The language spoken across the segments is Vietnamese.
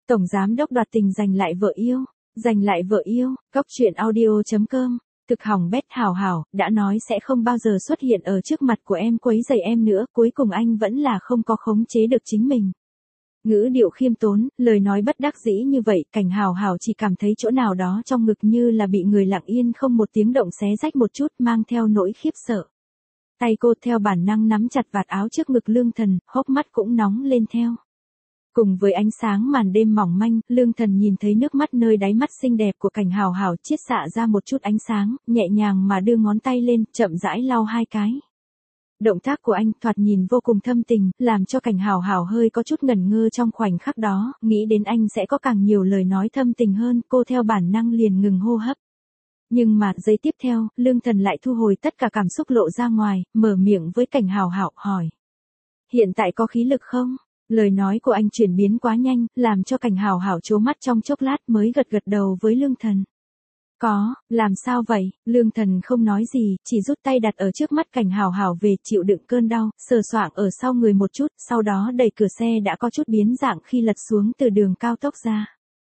Tổng giám đốc đoạt tình giành lại vợ yêu. Giành lại vợ yêu, Góc truyện audio.com. Thực hỏng bét. Hảo Hảo, đã nói sẽ không bao giờ xuất hiện ở trước mặt của em quấy rầy em nữa, cuối cùng anh vẫn là không có khống chế được chính mình. Ngữ điệu khiêm tốn, lời nói bất đắc dĩ như vậy, Cảnh Hảo Hảo chỉ cảm thấy chỗ nào đó trong ngực như là bị người lặng yên không một tiếng động xé rách một chút, mang theo nỗi khiếp sợ. Tay cô theo bản năng nắm chặt vạt áo trước ngực Lương Thần, hốc mắt cũng nóng lên theo. Cùng với ánh sáng màn đêm mỏng manh, Lương Thần nhìn thấy nước mắt nơi đáy mắt xinh đẹp của Cảnh Hảo Hảo chiết xạ ra một chút ánh sáng, nhẹ nhàng mà đưa ngón tay lên, chậm rãi lau hai cái. Động tác của anh thoạt nhìn vô cùng thâm tình, làm cho Cảnh Hảo Hảo hơi có chút ngẩn ngơ trong khoảnh khắc đó, nghĩ đến anh sẽ có càng nhiều lời nói thâm tình hơn, cô theo bản năng liền ngừng hô hấp. Nhưng mà giây tiếp theo, Lương Thần lại thu hồi tất cả cảm xúc lộ ra ngoài, mở miệng với Cảnh Hảo Hảo hỏi. Hiện tại có khí lực không? Lời nói của anh chuyển biến quá nhanh, làm cho Cảnh Hảo Hảo trố mắt trong chốc lát mới gật gật đầu với Lương Thần. Có, làm sao vậy? Lương Thần không nói gì, chỉ rút tay đặt ở trước mắt Cảnh Hảo Hảo về chịu đựng cơn đau, sờ soạng ở sau người một chút, sau đó đẩy cửa xe đã có chút biến dạng khi lật xuống từ đường cao tốc ra.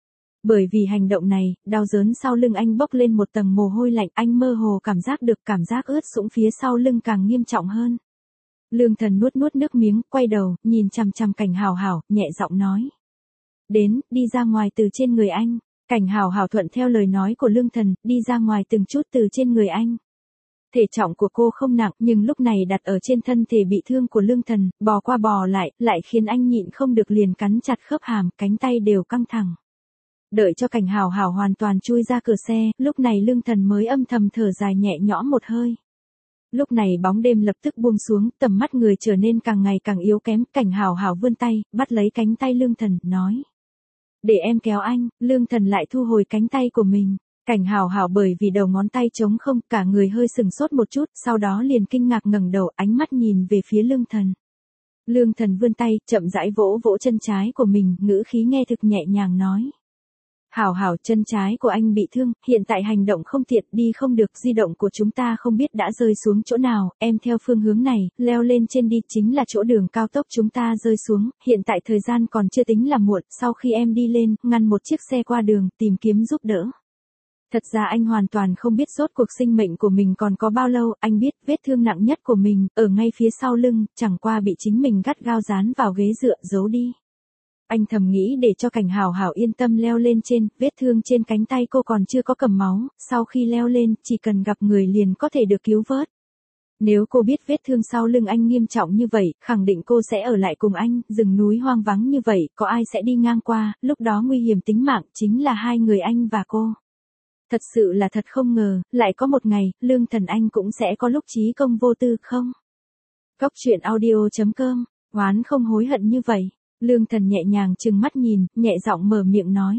Bởi vì hành động này, đau đớn sau lưng anh bốc lên một tầng mồ hôi lạnh, anh mơ hồ cảm giác được cảm giác ướt sũng phía sau lưng càng nghiêm trọng hơn. Lương Thần nuốt nước miếng, quay đầu, nhìn chằm chằm Cảnh Hảo Hảo, nhẹ giọng nói. Đến, đi ra ngoài từ trên người anh. Cảnh Hảo Hảo thuận theo lời nói của Lương Thần, đi ra ngoài từng chút từ trên người anh. Thể trọng của cô không nặng, nhưng lúc này đặt ở trên thân thể bị thương của Lương Thần, bò qua bò lại khiến anh nhịn không được liền cắn chặt khớp hàm, cánh tay đều căng thẳng. Đợi cho Cảnh Hảo Hảo hoàn toàn chui ra cửa xe, lúc này Lương Thần mới âm thầm thở dài nhẹ nhõm một hơi. Lúc này bóng đêm lập tức buông xuống, tầm mắt người trở nên càng ngày càng yếu kém, Cảnh Hảo Hảo vươn tay, bắt lấy cánh tay Lương Thần, nói. Để em kéo anh. Lương Thần lại thu hồi cánh tay của mình. Cảnh Hảo Hảo bởi vì đầu ngón tay trống không, cả người hơi sừng sốt một chút, sau đó liền kinh ngạc ngẩng đầu, ánh mắt nhìn về phía Lương Thần. Lương Thần vươn tay, chậm rãi vỗ vỗ chân trái của mình, ngữ khí nghe thực nhẹ nhàng nói. Hảo Hảo, chân trái của anh bị thương, hiện tại hành động không tiện, đi không được, di động của chúng ta không biết đã rơi xuống chỗ nào, em theo phương hướng này, leo lên trên đi, chính là chỗ đường cao tốc chúng ta rơi xuống, hiện tại thời gian còn chưa tính là muộn, sau khi em đi lên, ngăn một chiếc xe qua đường, tìm kiếm giúp đỡ. Thật ra anh hoàn toàn không biết rốt cuộc sinh mệnh của mình còn có bao lâu, anh biết vết thương nặng nhất của mình, ở ngay phía sau lưng, chẳng qua bị chính mình gắt gao dán vào ghế dựa, giấu đi. Anh thầm nghĩ để cho Cảnh Hảo Hảo yên tâm leo lên trên, vết thương trên cánh tay cô còn chưa có cầm máu, sau khi leo lên, chỉ cần gặp người liền có thể được cứu vớt. Nếu cô biết vết thương sau lưng anh nghiêm trọng như vậy, khẳng định cô sẽ ở lại cùng anh, rừng núi hoang vắng như vậy, có ai sẽ đi ngang qua, lúc đó nguy hiểm tính mạng, chính là hai người anh và cô. Thật sự là thật không ngờ, lại có một ngày, Lương Thần anh cũng sẽ có lúc chí công vô tư không? Góc truyện audio.com, oán không hối hận như vậy. Lương Thần nhẹ nhàng trừng mắt nhìn, nhẹ giọng mở miệng nói.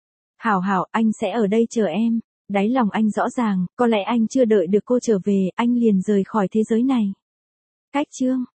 Hảo Hảo, anh sẽ ở đây chờ em. Đáy lòng anh rõ ràng, có lẽ anh chưa đợi được cô trở về, anh liền rời khỏi thế giới này. Cách chương.